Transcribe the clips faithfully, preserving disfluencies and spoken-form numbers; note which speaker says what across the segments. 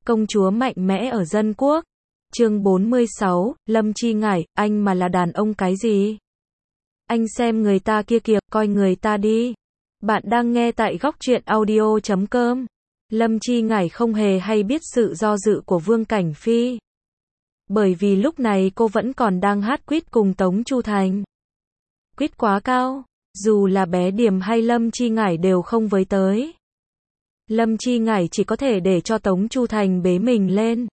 Speaker 1: Công chúa mạnh mẽ ở dân quốc. Chương bốn mươi sáu, Lâm Chi Ngải, anh mà là đàn ông cái gì? Anh xem người ta kia kìa, coi người ta đi. Bạn đang nghe tại góc truyện audio chấm com. Lâm Chi Ngải không hề hay biết sự do dự của Vương Cảnh Phi. Bởi vì lúc này cô vẫn còn đang hát quýt cùng Tống Chu Thành. Quýt quá cao, dù là bé Điềm hay Lâm Chi Ngải đều không với tới. Lâm Chi Ngải chỉ có thể để cho Tống Chu Thành bế mình lên.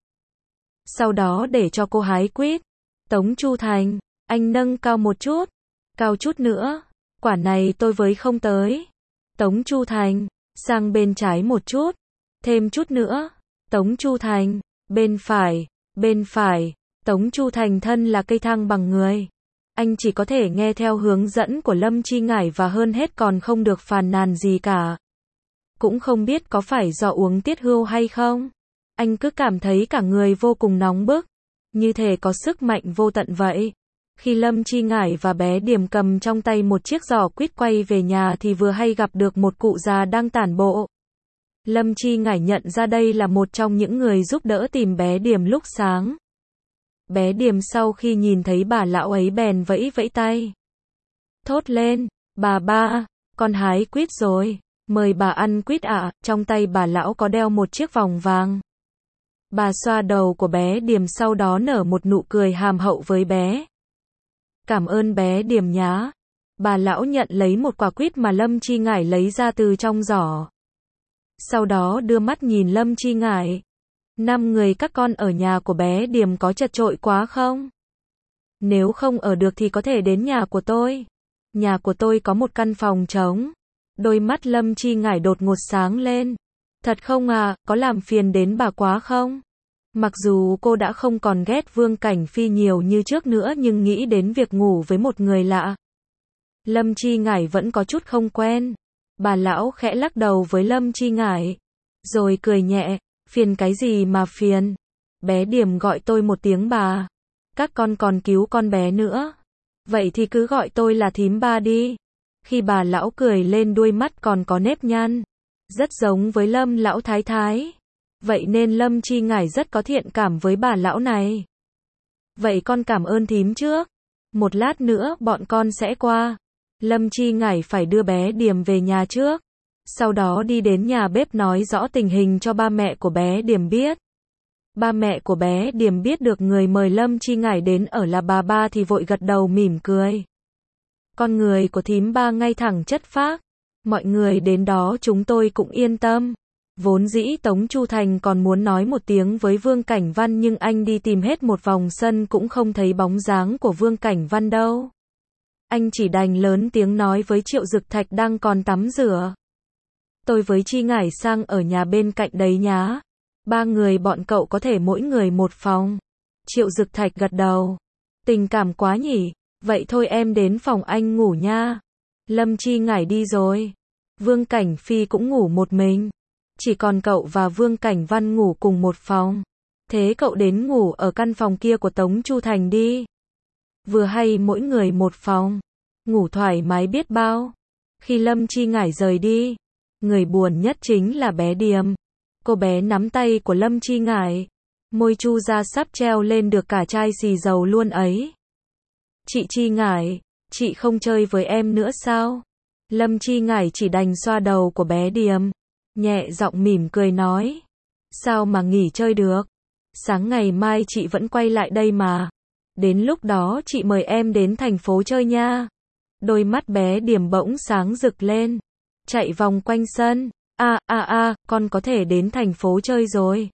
Speaker 1: Sau đó để cho cô hái quýt. Tống Chu Thành, anh nâng cao một chút. Cao chút nữa. Quả này tôi với không tới. Tống Chu Thành, sang bên trái một chút. Thêm chút nữa. Tống Chu Thành, bên phải, bên phải. Tống Chu Thành thân là cây thang bằng người. Anh chỉ có thể nghe theo hướng dẫn của Lâm Chi Ngải và hơn hết còn không được phàn nàn gì cả. Cũng không biết có phải do uống tiết hưu hay không. Anh cứ cảm thấy cả người vô cùng nóng bức. Như thể có sức mạnh vô tận vậy. Khi Lâm Chi Ngải và bé Điềm cầm trong tay một chiếc giỏ quýt quay về nhà thì vừa hay gặp được một cụ già đang tản bộ. Lâm Chi Ngải nhận ra đây là một trong những người giúp đỡ tìm bé Điềm lúc sáng. Bé Điềm sau khi nhìn thấy bà lão ấy bèn vẫy vẫy tay. Thốt lên, bà ba, con hái quýt rồi, mời bà ăn quýt ạ. Trong tay bà lão có đeo một chiếc vòng vàng. Bà xoa đầu của bé Điềm sau đó nở một nụ cười hàm hậu với bé. Cảm ơn bé Điềm nhá. Bà lão nhận lấy một quả quýt mà Lâm Chi Ngải lấy ra từ trong giỏ. Sau đó đưa mắt nhìn Lâm Chi Ngải. Năm người các con ở nhà của bé Điềm có chật chội quá không? Nếu không ở được thì có thể đến nhà của tôi. Nhà của tôi có một căn phòng trống. Đôi mắt Lâm Chi Ngải đột ngột sáng lên. Thật không à, có làm phiền đến bà quá không? Mặc dù cô đã không còn ghét Vương Cảnh Phi nhiều như trước nữa nhưng nghĩ đến việc ngủ với một người lạ. Lâm Chi Ngải vẫn có chút không quen. Bà lão khẽ lắc đầu với Lâm Chi Ngải. Rồi cười nhẹ, phiền cái gì mà phiền. Bé Điềm gọi tôi một tiếng bà. Các con còn cứu con bé nữa. Vậy thì cứ gọi tôi là thím ba đi. Khi bà lão cười lên đuôi mắt còn có nếp nhăn. Rất giống với Lâm lão thái thái. Vậy nên Lâm Chi Ngải rất có thiện cảm với bà lão này. Vậy con cảm ơn thím trước. Một lát nữa bọn con sẽ qua. Lâm Chi Ngải phải đưa bé Điềm về nhà trước. Sau đó đi đến nhà bếp nói rõ tình hình cho ba mẹ của bé Điềm biết. Ba mẹ của bé Điềm biết được người mời Lâm Chi Ngải đến ở là bà ba thì vội gật đầu mỉm cười. Con người của thím ba ngay thẳng chất phác. Mọi người đến đó chúng tôi cũng yên tâm. Vốn dĩ Tống Chu Thành còn muốn nói một tiếng với Vương Cảnh Văn nhưng anh đi tìm hết một vòng sân cũng không thấy bóng dáng của Vương Cảnh Văn đâu. Anh chỉ đành lớn tiếng nói với Triệu Dực Thạch đang còn tắm rửa. Tôi với Chi Ngải sang ở nhà bên cạnh đấy nhá. Ba người bọn cậu có thể mỗi người một phòng. Triệu Dực Thạch gật đầu. Tình cảm quá nhỉ. Vậy thôi em đến phòng anh ngủ nha. Lâm Chi Ngải đi rồi. Vương Cảnh Phi cũng ngủ một mình. Chỉ còn cậu và Vương Cảnh Văn ngủ cùng một phòng. Thế cậu đến ngủ ở căn phòng kia của Tống Chu Thành đi. Vừa hay mỗi người một phòng. Ngủ thoải mái biết bao. Khi Lâm Chi Ngải rời đi. Người buồn nhất chính là bé Điềm. Cô bé nắm tay của Lâm Chi Ngải. Môi chu ra sắp treo lên được cả chai xì dầu luôn ấy. Chị Chi Ngải, chị không chơi với em nữa sao? Lâm Chi Ngải chỉ đành xoa đầu của bé Điềm. Nhẹ giọng mỉm cười nói. Sao mà nghỉ chơi được? Sáng ngày mai chị vẫn quay lại đây mà. Đến lúc đó chị mời em đến thành phố chơi nha. Đôi mắt bé Điềm bỗng sáng rực lên. Chạy vòng quanh sân. À à à, con có thể đến thành phố chơi rồi.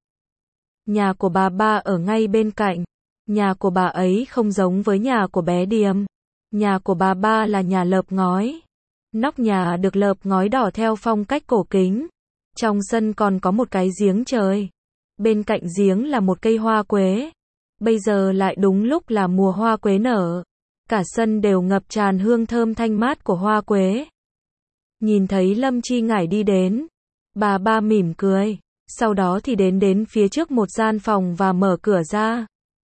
Speaker 1: Nhà của bà ba ở ngay bên cạnh. Nhà của bà ấy không giống với nhà của bé Điềm. Nhà của bà ba là nhà lợp ngói. Nóc nhà được lợp ngói đỏ theo phong cách cổ kính. Trong sân còn có một cái giếng trời. Bên cạnh giếng là một cây hoa quế. Bây giờ lại đúng lúc là mùa hoa quế nở. Cả sân đều ngập tràn hương thơm thanh mát của hoa quế. Nhìn thấy Lâm Chi Ngải đi đến. Bà ba mỉm cười. Sau đó thì đến đến phía trước một gian phòng và mở cửa ra.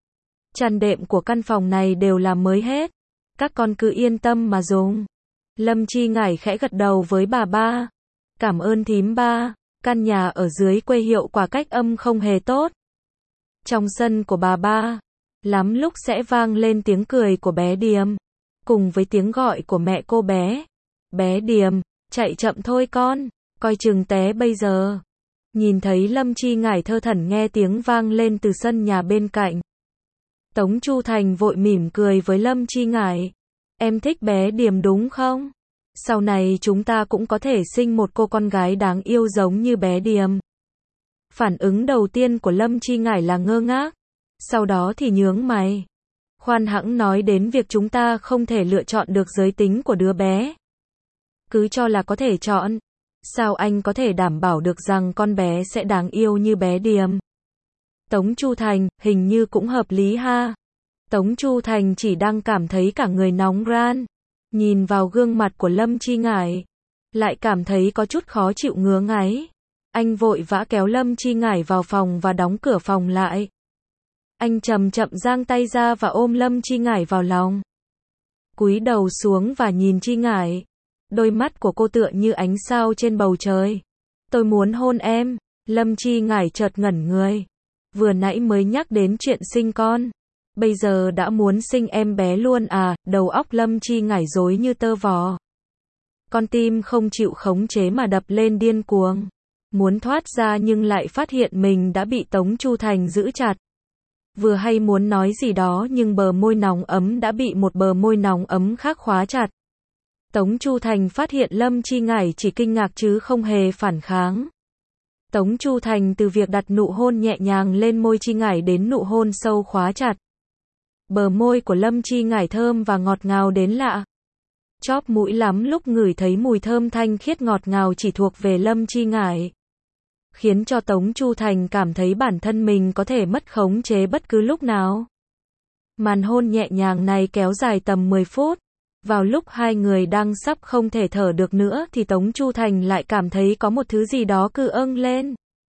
Speaker 1: Chăn đệm của căn phòng này đều là mới hết. Các con cứ yên tâm mà dùng. Lâm Chi Ngải khẽ gật đầu với bà ba. Cảm ơn thím ba. Căn nhà ở dưới quê hiệu quả cách âm không hề tốt. Trong sân của bà ba, lắm lúc sẽ vang lên tiếng cười của bé Điềm, cùng với tiếng gọi của mẹ cô bé. Bé Điềm, chạy chậm thôi con, coi chừng té bây giờ. Nhìn thấy Lâm Chi Ngải thơ thẩn nghe tiếng vang lên từ sân nhà bên cạnh. Tống Chu Thành vội mỉm cười với Lâm Chi Ngải. Em thích bé Điềm đúng không? Sau này chúng ta cũng có thể sinh một cô con gái đáng yêu giống như bé Điềm. Phản ứng đầu tiên của Lâm Chi Ngải là ngơ ngác. Sau đó thì nhướng mày. Khoan hẵng nói đến việc chúng ta không thể lựa chọn được giới tính của đứa bé. Cứ cho là có thể chọn. Sao anh có thể đảm bảo được rằng con bé sẽ đáng yêu như bé Điềm? Tống Chu Thành, hình như cũng hợp lý ha. Tống Chu Thành chỉ đang cảm thấy cả người nóng ran. Nhìn vào gương mặt của Lâm Chi Ngải, lại cảm thấy có chút khó chịu ngứa ngáy. Anh vội vã kéo Lâm Chi Ngải vào phòng và đóng cửa phòng lại. Anh chậm chậm giang tay ra và ôm Lâm Chi Ngải vào lòng. Cúi đầu xuống và nhìn Chi Ngải. Đôi mắt của cô tựa như ánh sao trên bầu trời. Tôi muốn hôn em. Lâm Chi Ngải chợt ngẩn người. Vừa nãy mới nhắc đến chuyện sinh con. Bây giờ đã muốn sinh em bé luôn à? Đầu óc Lâm Chi Ngải rối như tơ vò. Con tim không chịu khống chế mà đập lên điên cuồng. Muốn thoát ra nhưng lại phát hiện mình đã bị Tống Chu Thành giữ chặt. Vừa hay muốn nói gì đó nhưng bờ môi nóng ấm đã bị một bờ môi nóng ấm khác khóa chặt. Tống Chu Thành phát hiện Lâm Chi Ngải chỉ kinh ngạc chứ không hề phản kháng. Tống Chu Thành từ việc đặt nụ hôn nhẹ nhàng lên môi Chi Ngải đến nụ hôn sâu khóa chặt. Bờ môi của Lâm Chi Ngải thơm và ngọt ngào đến lạ. Chóp mũi lắm lúc ngửi thấy mùi thơm thanh khiết ngọt ngào chỉ thuộc về Lâm Chi Ngải. Khiến cho Tống Chu Thành cảm thấy bản thân mình có thể mất khống chế bất cứ lúc nào. Màn hôn nhẹ nhàng này kéo dài tầm mười phút. Vào lúc hai người đang sắp không thể thở được nữa thì Tống Chu Thành lại cảm thấy có một thứ gì đó cứ âng lên.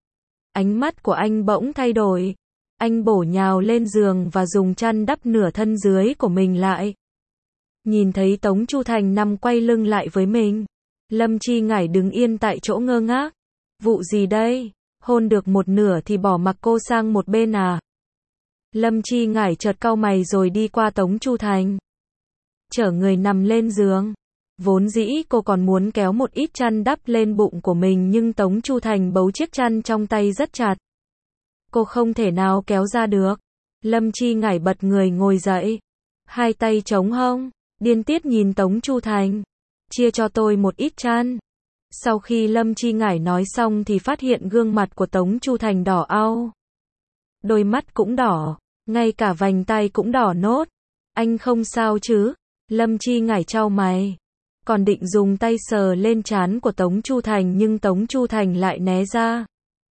Speaker 1: Ánh mắt của anh bỗng thay đổi. Anh bổ nhào lên giường và dùng chăn đắp nửa thân dưới của mình lại. Nhìn thấy Tống Chu Thành nằm quay lưng lại với mình. Lâm Chi Ngải đứng yên tại chỗ ngơ ngác. Vụ gì đây? Hôn được một nửa thì bỏ mặc cô sang một bên à? Lâm Chi Ngải chợt cau mày rồi đi qua Tống Chu Thành. Chở người nằm lên giường. Vốn dĩ cô còn muốn kéo một ít chăn đắp lên bụng của mình nhưng Tống Chu Thành bấu chiếc chăn trong tay rất chặt. Cô không thể nào kéo ra được. Lâm Chi Ngải bật người ngồi dậy. Hai tay chống hông. Điên tiết nhìn Tống Chu Thành. Chia cho tôi một ít chăn. Sau khi Lâm Chi Ngải nói xong thì phát hiện gương mặt của Tống Chu Thành đỏ au. Đôi mắt cũng đỏ. Ngay cả vành tay cũng đỏ nốt. Anh không sao chứ? Lâm Chi Ngải chau mày. Còn định dùng tay sờ lên trán của Tống Chu Thành nhưng Tống Chu Thành lại né ra.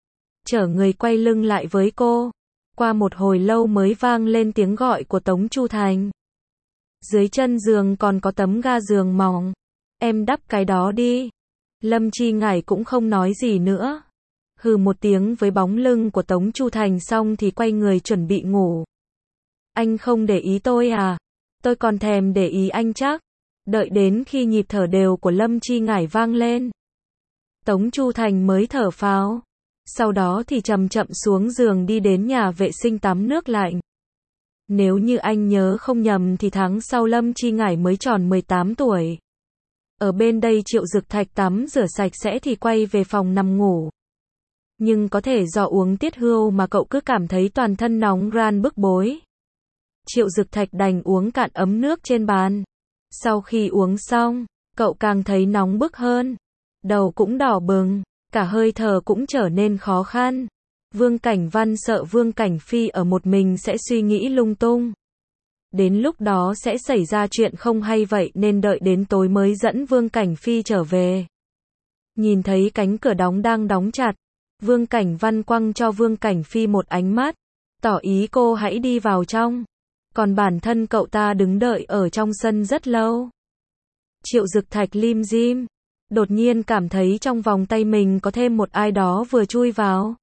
Speaker 1: Chở người quay lưng lại với cô. Qua một hồi lâu mới vang lên tiếng gọi của Tống Chu Thành. Dưới chân giường còn có tấm ga giường mỏng. Em đắp cái đó đi. Lâm Chi Ngải cũng không nói gì nữa. Hừ một tiếng với bóng lưng của Tống Chu Thành xong thì quay người chuẩn bị ngủ. Anh không để ý tôi à? Tôi còn thèm để ý anh chắc. Đợi đến khi nhịp thở đều của Lâm Chi Ngải vang lên. Tống Chu Thành mới thở phào. Sau đó thì chậm chậm xuống giường đi đến nhà vệ sinh tắm nước lạnh. Nếu như anh nhớ không nhầm thì tháng sau Lâm Chi Ngải mới tròn mười tám tuổi. Ở bên đây Triệu Dực Thạch tắm rửa sạch sẽ thì quay về phòng nằm ngủ. Nhưng có thể do uống tiết hưu mà cậu cứ cảm thấy toàn thân nóng ran bức bối. Triệu Dực Thạch đành uống cạn ấm nước trên bàn. Sau khi uống xong, cậu càng thấy nóng bức hơn. Đầu cũng đỏ bừng, cả hơi thở cũng trở nên khó khăn. Vương Cảnh Văn sợ Vương Cảnh Phi ở một mình sẽ suy nghĩ lung tung. Đến lúc đó sẽ xảy ra chuyện không hay vậy nên đợi đến tối mới dẫn Vương Cảnh Phi trở về. Nhìn thấy cánh cửa đóng đang đóng chặt, Vương Cảnh Văn quăng cho Vương Cảnh Phi một ánh mắt, tỏ ý cô hãy đi vào trong. Còn bản thân cậu ta đứng đợi ở trong sân rất lâu. Triệu Dực Thạch lim dim, đột nhiên cảm thấy trong vòng tay mình có thêm một ai đó vừa chui vào.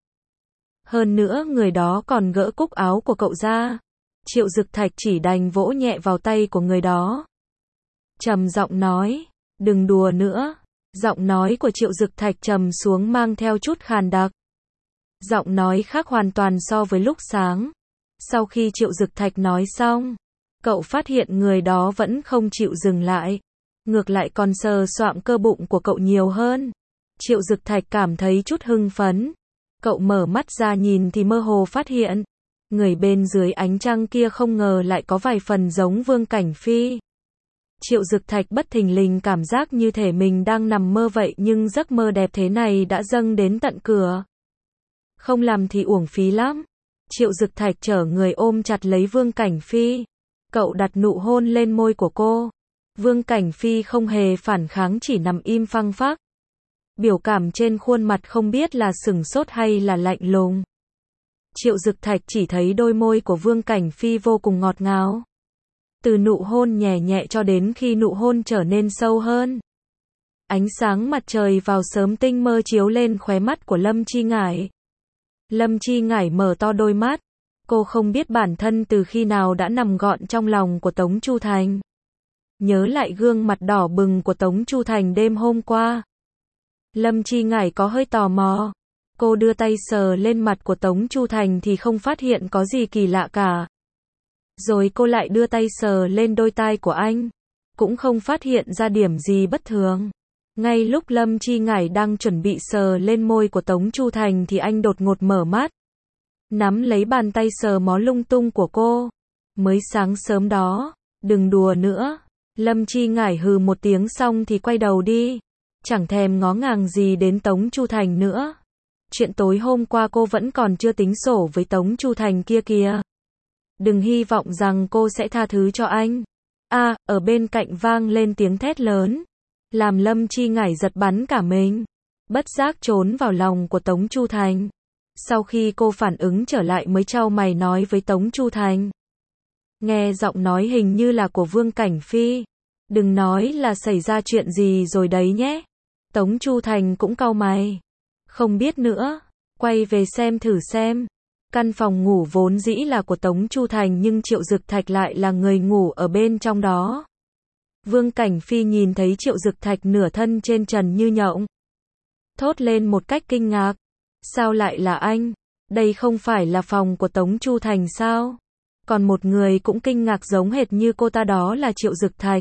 Speaker 1: Hơn nữa người đó còn gỡ cúc áo của cậu ra. Triệu Dực Thạch chỉ đành vỗ nhẹ vào tay của người đó. Trầm giọng nói, đừng đùa nữa, Giọng nói của Triệu Dực Thạch trầm xuống mang theo chút khàn đặc. Giọng nói khác hoàn toàn so với lúc sáng. Sau khi Triệu Dực Thạch nói xong, cậu phát hiện người đó vẫn không chịu dừng lại. Ngược lại còn sờ soạng cơ bụng của cậu nhiều hơn. Triệu Dực Thạch cảm thấy chút hưng phấn. Cậu mở mắt ra nhìn thì mơ hồ phát hiện. Người bên dưới ánh trăng kia không ngờ lại có vài phần giống Vương Cảnh Phi. Triệu Dực Thạch bất thình lình cảm giác như thể mình đang nằm mơ vậy, nhưng giấc mơ đẹp thế này đã dâng đến tận cửa. Không làm thì uổng phí lắm. Triệu Dực Thạch chở người ôm chặt lấy Vương Cảnh Phi. Cậu đặt nụ hôn lên môi của cô. Vương Cảnh Phi không hề phản kháng, chỉ nằm im phăng phắc. Biểu cảm trên khuôn mặt không biết là sửng sốt hay là lạnh lùng. Triệu Dực Thạch chỉ thấy đôi môi của Vương Cảnh Phi vô cùng ngọt ngào. Từ nụ hôn nhẹ nhẹ cho đến khi nụ hôn trở nên sâu hơn. Ánh sáng mặt trời vào sớm tinh mơ chiếu lên khóe mắt của Lâm Chi Ngải. Lâm Chi Ngải mở to đôi mắt. Cô không biết bản thân từ khi nào đã nằm gọn trong lòng của Tống Chu Thành. Nhớ lại gương mặt đỏ bừng của Tống Chu Thành đêm hôm qua. Lâm Chi Ngải có hơi tò mò. Cô đưa tay sờ lên mặt của Tống Chu Thành thì không phát hiện có gì kỳ lạ cả. Rồi cô lại đưa tay sờ lên đôi tai của anh. Cũng không phát hiện ra điểm gì bất thường. Ngay lúc Lâm Chi Ngải đang chuẩn bị sờ lên môi của Tống Chu Thành thì anh đột ngột mở mắt. Nắm lấy bàn tay sờ mó lung tung của cô. Mới sáng sớm đó, đừng đùa nữa. Lâm Chi Ngải hừ một tiếng xong thì quay đầu đi. Chẳng thèm ngó ngàng gì đến Tống Chu Thành nữa. Chuyện tối hôm qua cô vẫn còn chưa tính sổ với Tống Chu Thành kia kìa. Đừng hy vọng rằng cô sẽ tha thứ cho anh. A, à, ở bên cạnh vang lên tiếng thét lớn. Làm Lâm Chi Ngải giật bắn cả mình. Bất giác trốn vào lòng của Tống Chu Thành. Sau khi cô phản ứng trở lại mới chau mày nói với Tống Chu Thành. Nghe giọng nói hình như là của Vương Cảnh Phi. Đừng nói là xảy ra chuyện gì rồi đấy nhé. Tống Chu Thành cũng cau mày. Không biết nữa. Quay về xem thử xem. Căn phòng ngủ vốn dĩ là của Tống Chu Thành nhưng Triệu Dực Thạch lại là người ngủ ở bên trong đó. Vương Cảnh Phi nhìn thấy Triệu Dực Thạch nửa thân trên trần như nhộng. Thốt lên một cách kinh ngạc. Sao lại là anh? Đây không phải là phòng của Tống Chu Thành sao? Còn một người cũng kinh ngạc giống hệt như cô ta, đó là Triệu Dực Thạch.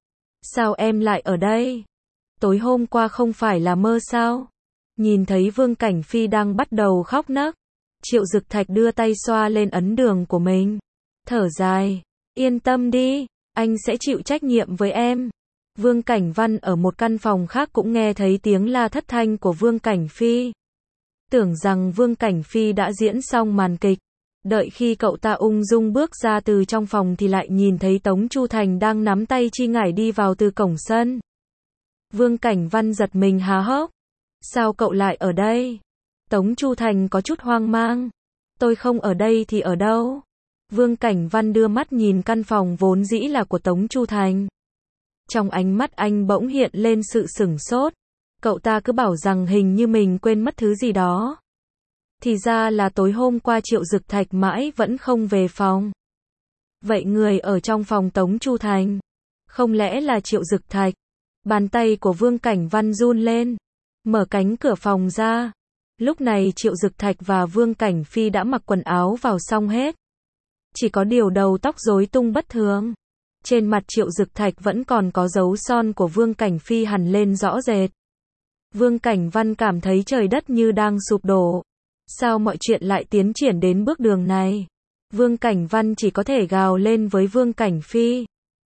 Speaker 1: Sao em lại ở đây? Tối hôm qua không phải là mơ sao? Nhìn thấy Vương Cảnh Phi đang bắt đầu khóc nấc. Triệu Dực Thạch đưa tay xoa lên ấn đường của mình. Thở dài. Yên tâm đi, anh sẽ chịu trách nhiệm với em. Vương Cảnh Văn ở một căn phòng khác cũng nghe thấy tiếng la thất thanh của Vương Cảnh Phi. Tưởng rằng Vương Cảnh Phi đã diễn xong màn kịch. Đợi khi cậu ta ung dung bước ra từ trong phòng thì lại nhìn thấy Tống Chu Thành đang nắm tay Chi Ngải đi vào từ cổng sân. Vương Cảnh Văn giật mình há hốc. Sao cậu lại ở đây? Tống Chu Thành có chút hoang mang. Tôi không ở đây thì ở đâu? Vương Cảnh Văn đưa mắt nhìn căn phòng vốn dĩ là của Tống Chu Thành. Trong ánh mắt anh bỗng hiện lên sự sửng sốt. Cậu ta cứ bảo rằng hình như mình quên mất thứ gì đó. Thì ra là tối hôm qua Triệu Dực Thạch mãi vẫn không về phòng. Vậy người ở trong phòng Tống Chu Thành? Không lẽ là Triệu Dực Thạch? Bàn tay của Vương Cảnh Văn run lên. Mở cánh cửa phòng ra. Lúc này Triệu Dực Thạch và Vương Cảnh Phi đã mặc quần áo vào xong hết. Chỉ có điều đầu tóc rối tung bất thường. Trên mặt Triệu Dực Thạch vẫn còn có dấu son của Vương Cảnh Phi hằn lên rõ rệt. Vương Cảnh Văn cảm thấy trời đất như đang sụp đổ. Sao mọi chuyện lại tiến triển đến bước đường này? Vương Cảnh Văn chỉ có thể gào lên với Vương Cảnh Phi.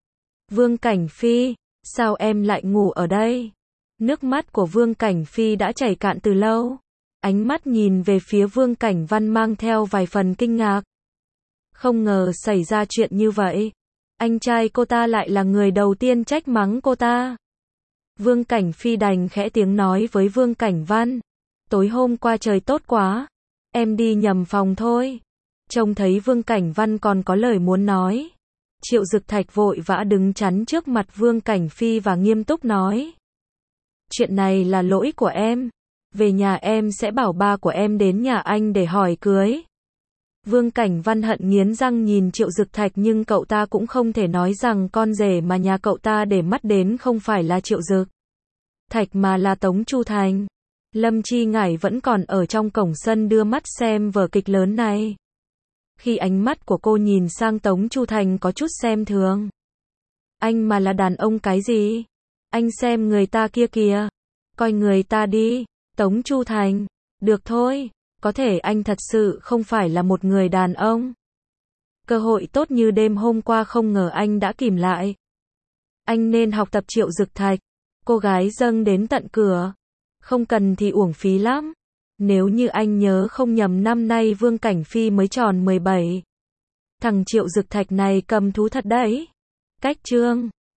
Speaker 1: Vương Cảnh Phi, sao em lại ngủ ở đây? Nước mắt của Vương Cảnh Phi đã chảy cạn từ lâu. Ánh mắt nhìn về phía Vương Cảnh Văn mang theo vài phần kinh ngạc. Không ngờ xảy ra chuyện như vậy. Anh trai cô ta lại là người đầu tiên trách mắng cô ta. Vương Cảnh Phi đành khẽ tiếng nói với Vương Cảnh Văn. Tối hôm qua trời tốt quá. Em đi nhầm phòng thôi. Trông thấy Vương Cảnh Văn còn có lời muốn nói. Triệu Dực Thạch vội vã đứng chắn trước mặt Vương Cảnh Phi và nghiêm túc nói. Chuyện này là lỗi của em. Về nhà em sẽ bảo ba của em đến nhà anh để hỏi cưới. Vương Cảnh Văn hận nghiến răng nhìn Triệu Dực Thạch nhưng cậu ta cũng không thể nói rằng con rể mà nhà cậu ta để mắt đến không phải là Triệu Dực Thạch mà là Tống Chu Thành. Lâm Chi Ngải vẫn còn ở trong cổng sân đưa mắt xem vở kịch lớn này. Khi ánh mắt của cô nhìn sang Tống Chu Thành có chút xem thường. Anh mà là đàn ông cái gì? Anh xem người ta kia kìa. Coi người ta đi. Tống Chu Thành. Được thôi. Có thể anh thật sự không phải là một người đàn ông. Cơ hội tốt như đêm hôm qua không ngờ anh đã kìm lại. Anh nên học tập Triệu Dực Thạch. Cô gái dâng đến tận cửa. Không cần thì uổng phí lắm. Nếu như anh nhớ không nhầm năm nay Vương Cảnh Phi mới tròn mười bảy. Thằng Triệu Dực Thạch này cầm thú thật đấy. Cách chương